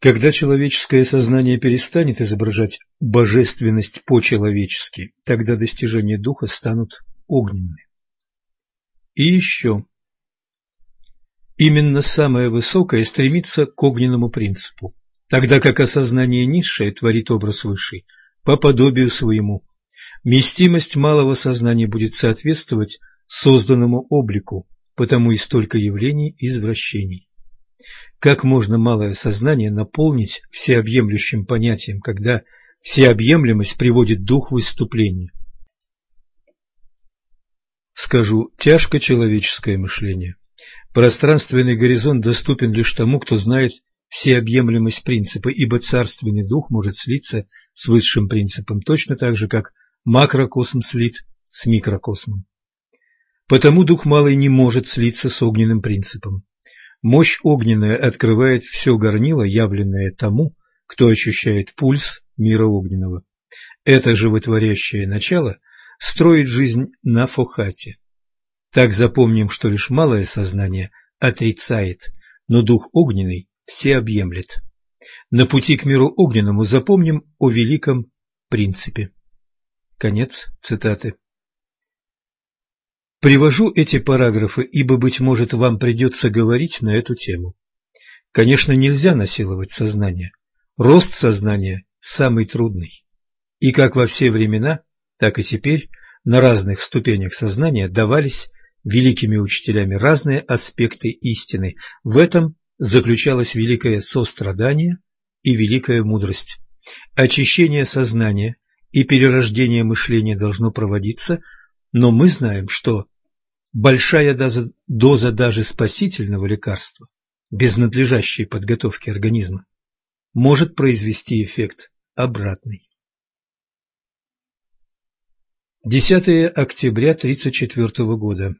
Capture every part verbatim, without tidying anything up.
Когда человеческое сознание перестанет изображать божественность по-человечески, тогда достижения духа станут огненны. И еще. Именно самое высокое стремится к огненному принципу, тогда как осознание низшее творит образ высший по подобию своему. Вместимость малого сознания будет соответствовать созданному облику, потому и столько явлений извращений. Как можно малое сознание наполнить всеобъемлющим понятием, когда всеобъемлемость приводит дух в исступление? Скажу, тяжко человеческое мышление. Пространственный горизонт доступен лишь тому, кто знает всеобъемлемость принципа, ибо царственный дух может слиться с высшим принципом, точно так же, как макрокосм слит с микрокосмом. Потому дух малый не может слиться с огненным принципом. Мощь огненная открывает все горнило, явленное тому, кто ощущает пульс мира огненного. Это животворящее начало строит жизнь на фохате. Так запомним, что лишь малое сознание отрицает, но дух огненный всеобъемлет. На пути к миру огненному запомним о великом принципе. Конец цитаты. Привожу эти параграфы, ибо, быть может, вам придется говорить на эту тему. Конечно, нельзя насиловать сознание. Рост сознания самый трудный. И как во все времена, так и теперь на разных ступенях сознания давались великими учителями разные аспекты истины. В этом заключалось великое сострадание и великая мудрость. Очищение сознания и перерождение мышления должно проводиться, но мы знаем, что большая доза, доза даже спасительного лекарства, без надлежащей подготовки организма, может произвести эффект обратный. десятое октября тысяча девятьсот тридцать четвёртого года.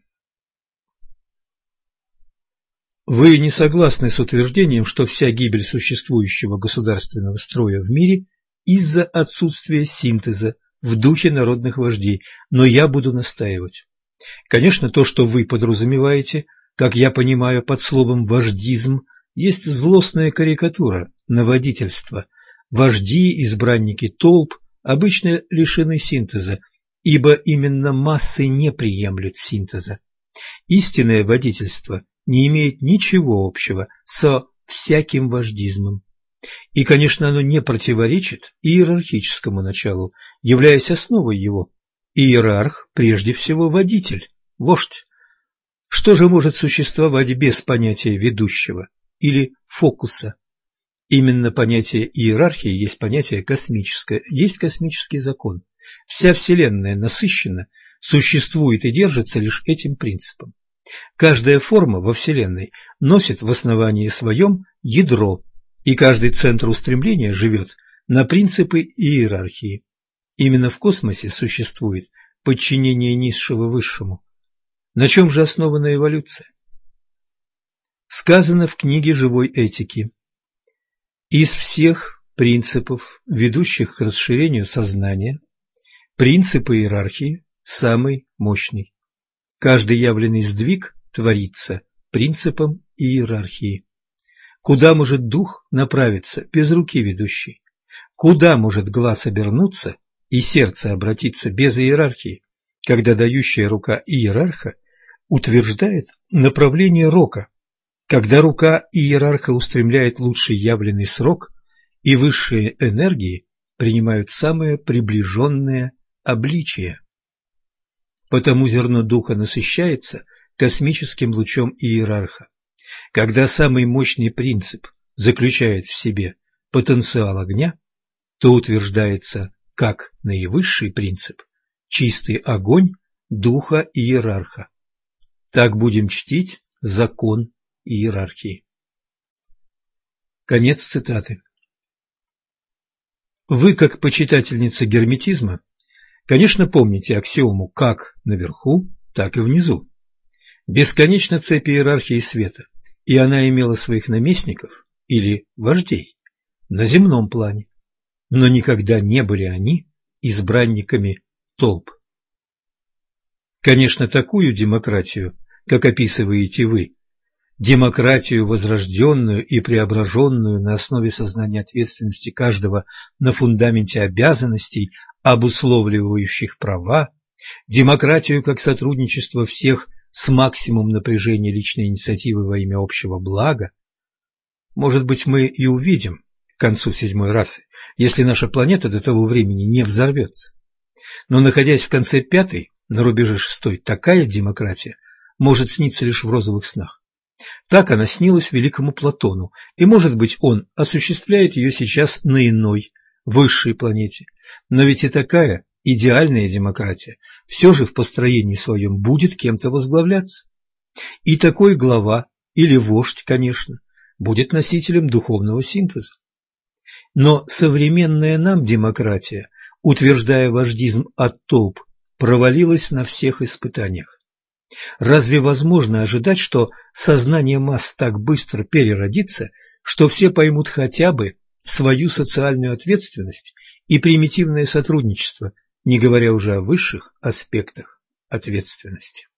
Вы не согласны с утверждением, что вся гибель существующего государственного строя в мире из-за отсутствия синтеза в духе народных вождей, но я буду настаивать. Конечно, то, что вы подразумеваете, как я понимаю, под словом «вождизм», есть злостная карикатура на водительство. Вожди, избранники толп обычно лишены синтеза, ибо именно массы не приемлют синтеза. Истинное водительство не имеет ничего общего со всяким вождизмом. И, конечно, оно не противоречит иерархическому началу, являясь основой его. Иерарх прежде всего водитель, вождь. Что же может существовать без понятия ведущего или фокуса? Именно понятие иерархии есть понятие космическое, есть космический закон. Вся Вселенная насыщена, существует и держится лишь этим принципом. Каждая форма во Вселенной носит в основании своем ядро, и каждый центр устремления живет на принципы иерархии. Именно в космосе существует подчинение низшего высшему. На чем же основана эволюция? Сказано в книге живой этики: из всех принципов, ведущих к расширению сознания, принцип иерархии самый мощный. Каждый явленный сдвиг творится принципом иерархии. Куда может дух направиться без руки ведущей? Куда может глаз обернуться и сердце обратиться без иерархии, когда дающая рука иерарха утверждает направление рока, когда рука иерарха устремляет лучший явленный срок, и высшие энергии принимают самое приближенное обличие. Потому зерно духа насыщается космическим лучом иерарха. Когда самый мощный принцип заключает в себе потенциал огня, то утверждается как наивысший принцип чистый огонь духа иерарха. Так будем чтить закон иерархии. Конец цитаты. Вы, как почитательница герметизма, конечно, помните аксиому «как наверху, так и внизу». Бесконечна цепь иерархии света, и она имела своих наместников или вождей на земном плане, но никогда не были они избранниками толп. Конечно, такую демократию, как описываете вы, демократию, возрожденную и преображенную на основе сознания ответственности каждого на фундаменте обязанностей, обусловливающих права, демократию как сотрудничество всех с максимум напряжения личной инициативы во имя общего блага, может быть, мы и увидим к концу седьмой расы, если наша планета до того времени не взорвется. Но, находясь в конце пятой, на рубеже шестой, такая демократия может сниться лишь в розовых снах. Так она снилась великому Платону, и, может быть, он осуществляет ее сейчас на иной, высшей планете. Но ведь и такая идеальная демократия все же в построении своем будет кем-то возглавляться. И такой глава, или вождь, конечно, будет носителем духовного синтеза. Но современная нам демократия, утверждая вождизм от толп, провалилась на всех испытаниях. Разве возможно ожидать, что сознание масс так быстро переродится, что все поймут хотя бы свою социальную ответственность и примитивное сотрудничество, не говоря уже о высших аспектах ответственности?